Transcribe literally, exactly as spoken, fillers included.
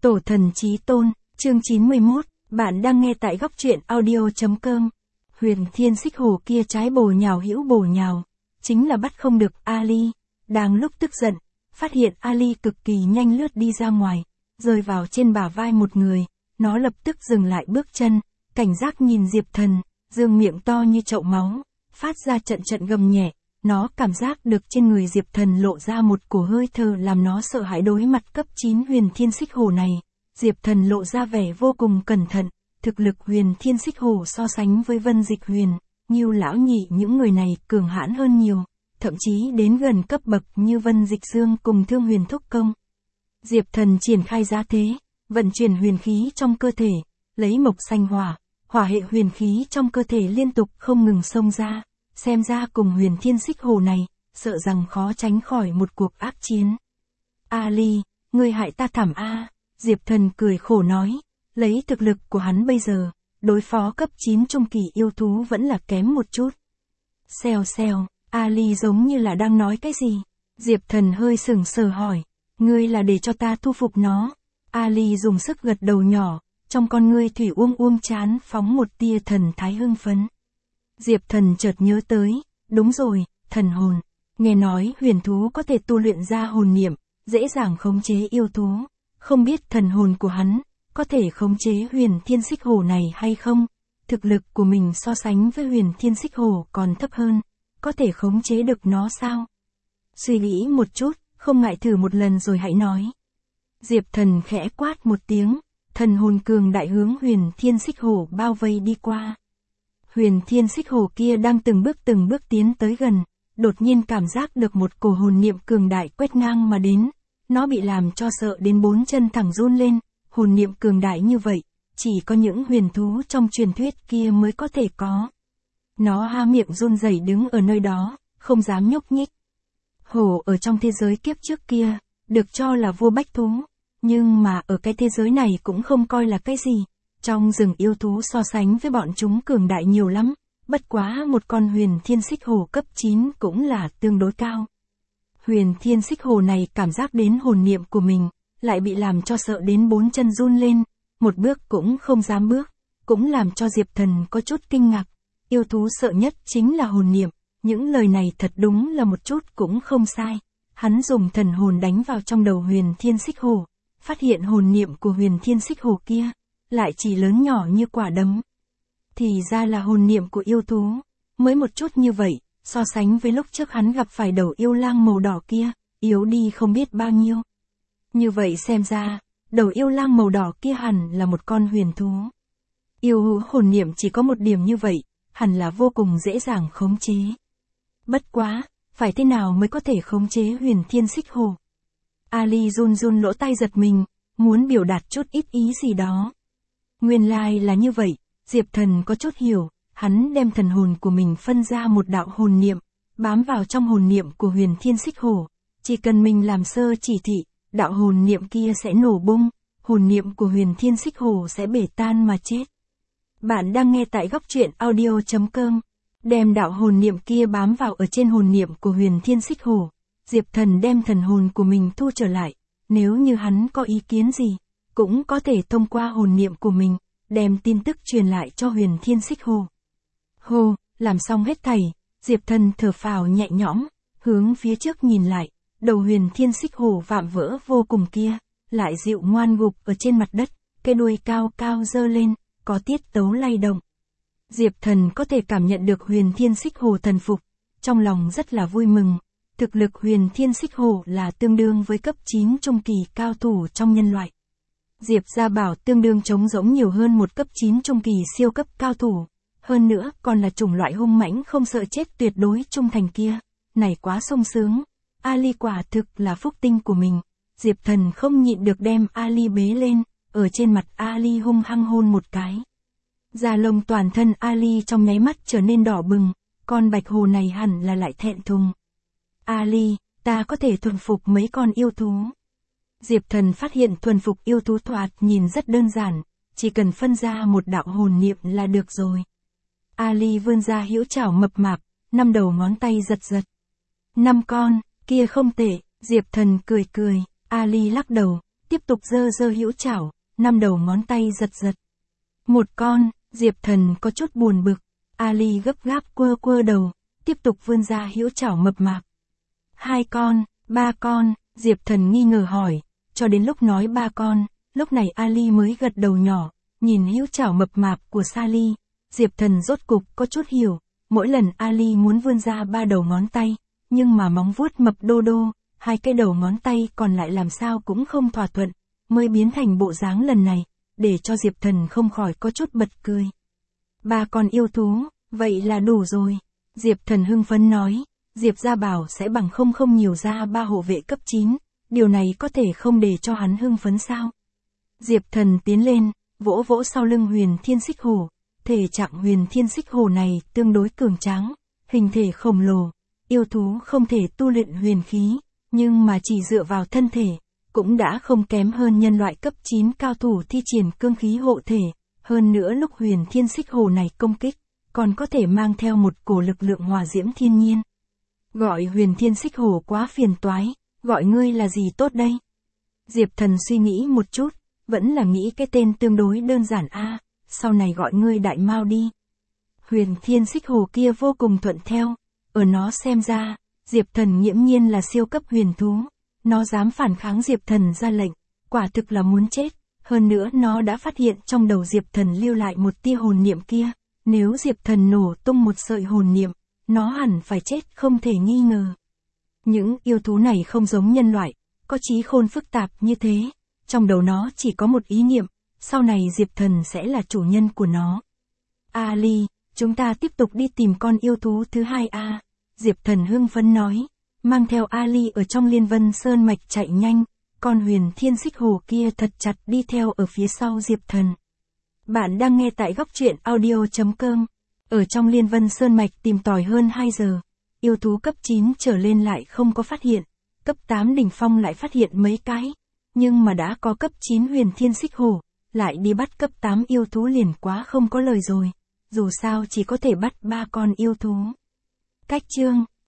Tổ thần chí tôn, chương chín mươi mốt, bạn đang nghe tại góc truyện audio chấm com. Huyền thiên xích hổ kia trái bổ nhào hữu bổ nhào, chính là bắt không được Ali. Đang lúc tức giận, phát hiện Ali cực kỳ nhanh lướt đi ra ngoài, rơi vào trên bả vai một người, nó lập tức dừng lại bước chân, cảnh giác nhìn Diệp Thần, dương miệng to như chậu máu, phát ra trận trận gầm nhẹ. Nó cảm giác được trên người Diệp Thần lộ ra một cổ hơi thở làm nó sợ hãi. Đối mặt cấp chín huyền thiên xích hổ này, Diệp Thần lộ ra vẻ vô cùng cẩn thận. Thực lực huyền thiên xích hổ so sánh với Vân Dịch Huyền, Ngưu Lão Nhị những người này cường hãn hơn nhiều, thậm chí đến gần cấp bậc như Vân Dịch Dương cùng Thương Huyền Thúc Công. Diệp Thần triển khai giá thế, vận chuyển huyền khí trong cơ thể, lấy mộc xanh hỏa, hỏa hệ huyền khí trong cơ thể liên tục không ngừng xông ra. Xem ra cùng huyền thiên xích hổ này, sợ rằng khó tránh khỏi một cuộc ác chiến. Ali, ngươi hại ta thảm a. Diệp Thần cười khổ nói, lấy thực lực của hắn bây giờ, đối phó cấp chín trung kỳ yêu thú vẫn là kém một chút. Xèo xèo, Ali giống như là đang nói cái gì? Diệp Thần hơi sững sờ hỏi, ngươi là để cho ta thu phục nó. Ali dùng sức gật đầu nhỏ, trong con ngươi thủy uông uông chán phóng một tia thần thái hưng phấn. Diệp Thần chợt nhớ tới, đúng rồi, thần hồn. Nghe nói huyền thú có thể tu luyện ra hồn niệm, dễ dàng khống chế yêu thú. Không biết thần hồn của hắn, có thể khống chế huyền thiên xích hổ này hay không? Thực lực của mình so sánh với huyền thiên xích hổ còn thấp hơn, có thể khống chế được nó sao? Suy nghĩ một chút, không ngại thử một lần rồi hãy nói. Diệp Thần khẽ quát một tiếng, thần hồn cường đại hướng huyền thiên xích hổ bao vây đi qua. Huyền thiên xích hổ kia đang từng bước từng bước tiến tới gần, đột nhiên cảm giác được một cổ hồn niệm cường đại quét ngang mà đến. Nó bị làm cho sợ đến bốn chân thẳng run lên, hồn niệm cường đại như vậy, chỉ có những huyền thú trong truyền thuyết kia mới có thể có. Nó há miệng run rẩy đứng ở nơi đó, không dám nhúc nhích. Hổ ở trong thế giới kiếp trước kia, được cho là vua bách thú, nhưng mà ở cái thế giới này cũng không coi là cái gì. Trong rừng yêu thú so sánh với bọn chúng cường đại nhiều lắm, bất quá một con huyền thiên xích hổ cấp chín cũng là tương đối cao. Huyền thiên xích hổ này cảm giác đến hồn niệm của mình, lại bị làm cho sợ đến bốn chân run lên, một bước cũng không dám bước, cũng làm cho Diệp Thần có chút kinh ngạc. Yêu thú sợ nhất chính là hồn niệm, những lời này thật đúng là một chút cũng không sai. Hắn dùng thần hồn đánh vào trong đầu huyền thiên xích hổ, phát hiện hồn niệm của huyền thiên xích hổ kia lại chỉ lớn nhỏ như quả đấm. Thì ra là hồn niệm của yêu thú, mới một chút như vậy, so sánh với lúc trước hắn gặp phải đầu yêu lang màu đỏ kia, yếu đi không biết bao nhiêu. Như vậy xem ra, đầu yêu lang màu đỏ kia hẳn là một con huyền thú. Yêu hồn niệm chỉ có một điểm như vậy, hẳn là vô cùng dễ dàng khống chế. Bất quá, phải thế nào mới có thể khống chế huyền thiên xích hổ? Ali run run lỗ tai giật mình, muốn biểu đạt chút ít ý gì đó. Nguyên lai là như vậy, Diệp Thần có chút hiểu, hắn đem thần hồn của mình phân ra một đạo hồn niệm, bám vào trong hồn niệm của huyền thiên xích hổ. Chỉ cần mình làm sơ chỉ thị, đạo hồn niệm kia sẽ nổ bung, hồn niệm của huyền thiên xích hổ sẽ bể tan mà chết. Bạn đang nghe tại góc truyện audio chấm com. Đem đạo hồn niệm kia bám vào ở trên hồn niệm của huyền thiên xích hổ. Diệp Thần đem thần hồn của mình thu trở lại, nếu như hắn có ý kiến gì, cũng có thể thông qua hồn niệm của mình, đem tin tức truyền lại cho huyền thiên xích hổ. Hô, làm xong hết thảy, Diệp Thần thở phào nhẹ nhõm, hướng phía trước nhìn lại, đầu huyền thiên xích hổ vạm vỡ vô cùng kia, lại dịu ngoan gục ở trên mặt đất, cái đuôi cao cao dơ lên, có tiết tấu lay động. Diệp Thần có thể cảm nhận được huyền thiên xích hổ thần phục, trong lòng rất là vui mừng. Thực lực huyền thiên xích hổ là tương đương với cấp chín trung kỳ cao thủ trong nhân loại. Diệp Gia Bảo tương đương trống rỗng nhiều hơn một cấp chín trung kỳ siêu cấp cao thủ. Hơn nữa còn là chủng loại hung mãnh không sợ chết tuyệt đối trung thành kia. Này quá sung sướng. Ali quả thực là phúc tinh của mình. Diệp Thần không nhịn được đem Ali bế lên, ở trên mặt Ali hung hăng hôn một cái. Da lông toàn thân Ali trong nháy mắt trở nên đỏ bừng. Con bạch hồ này hẳn là lại thẹn thùng. Ali, ta có thể thuần phục mấy con yêu thú. Diệp Thần phát hiện thuần phục yêu thú thoạt nhìn rất đơn giản, chỉ cần phân ra một đạo hồn niệm là được rồi. Ali vươn ra hữu chảo mập mạp, năm đầu ngón tay giật giật. Năm con, kia không tệ, Diệp Thần cười cười, Ali lắc đầu, tiếp tục giơ giơ hữu chảo, năm đầu ngón tay giật giật. Một con, Diệp Thần có chút buồn bực, Ali gấp gáp quơ quơ đầu, tiếp tục vươn ra hữu chảo mập mạp. Hai con, ba con, Diệp Thần nghi ngờ hỏi, cho đến lúc nói ba con, lúc này Ali mới gật đầu nhỏ, nhìn hữu chảo mập mạp của Sally, Diệp Thần rốt cục có chút hiểu, mỗi lần Ali muốn vươn ra ba đầu ngón tay, nhưng mà móng vuốt mập đô đô, hai cái đầu ngón tay còn lại làm sao cũng không thỏa thuận, mới biến thành bộ dáng lần này, để cho Diệp Thần không khỏi có chút bật cười. Ba con yêu thú, vậy là đủ rồi. Diệp Thần hưng phấn nói, Diệp gia bảo sẽ bằng không không nhiều ra ba hộ vệ cấp chín, điều này có thể không để cho hắn hưng phấn sao? Diệp Thần tiến lên, vỗ vỗ sau lưng Huyền Thiên Xích Hổ, thể trạng Huyền Thiên Xích Hổ này tương đối cường tráng, hình thể khổng lồ, yêu thú không thể tu luyện huyền khí, nhưng mà chỉ dựa vào thân thể, cũng đã không kém hơn nhân loại cấp chín cao thủ thi triển cương khí hộ thể, hơn nữa lúc Huyền Thiên Xích Hổ này công kích, còn có thể mang theo một cổ lực lượng hỏa diễm thiên nhiên. Gọi Huyền Thiên Xích Hổ quá phiền toái, gọi ngươi là gì tốt đây? Diệp Thần suy nghĩ một chút, vẫn là nghĩ cái tên tương đối đơn giản a, à, sau này gọi ngươi Đại Mao đi. Huyền Thiên Xích Hổ kia vô cùng thuận theo, ở nó xem ra, Diệp Thần nghiễm nhiên là siêu cấp huyền thú, nó dám phản kháng Diệp Thần ra lệnh, quả thực là muốn chết, hơn nữa nó đã phát hiện trong đầu Diệp Thần lưu lại một tia hồn niệm kia, nếu Diệp Thần nổ tung một sợi hồn niệm, nó hẳn phải chết không thể nghi ngờ. Những yêu thú này không giống nhân loại, có trí khôn phức tạp như thế, trong đầu nó chỉ có một ý niệm, sau này Diệp Thần sẽ là chủ nhân của nó. Ali, chúng ta tiếp tục đi tìm con yêu thú thứ hai a. À. Diệp Thần hưng phấn nói, mang theo Ali ở trong Liên Vân Sơn Mạch chạy nhanh, con Huyền Thiên Xích Hổ kia thật chặt đi theo ở phía sau Diệp Thần. Bạn đang nghe tại góc truyện audio chấm com. Ở trong Liên Vân Sơn Mạch tìm tòi hơn hai giờ, yêu thú cấp chín trở lên lại không có phát hiện, cấp tám đỉnh phong lại phát hiện mấy cái, nhưng mà đã có cấp chín Huyền Thiên Xích Hổ, lại đi bắt cấp tám yêu thú liền quá không có lời rồi, dù sao chỉ có thể bắt ba con yêu thú. Cách chương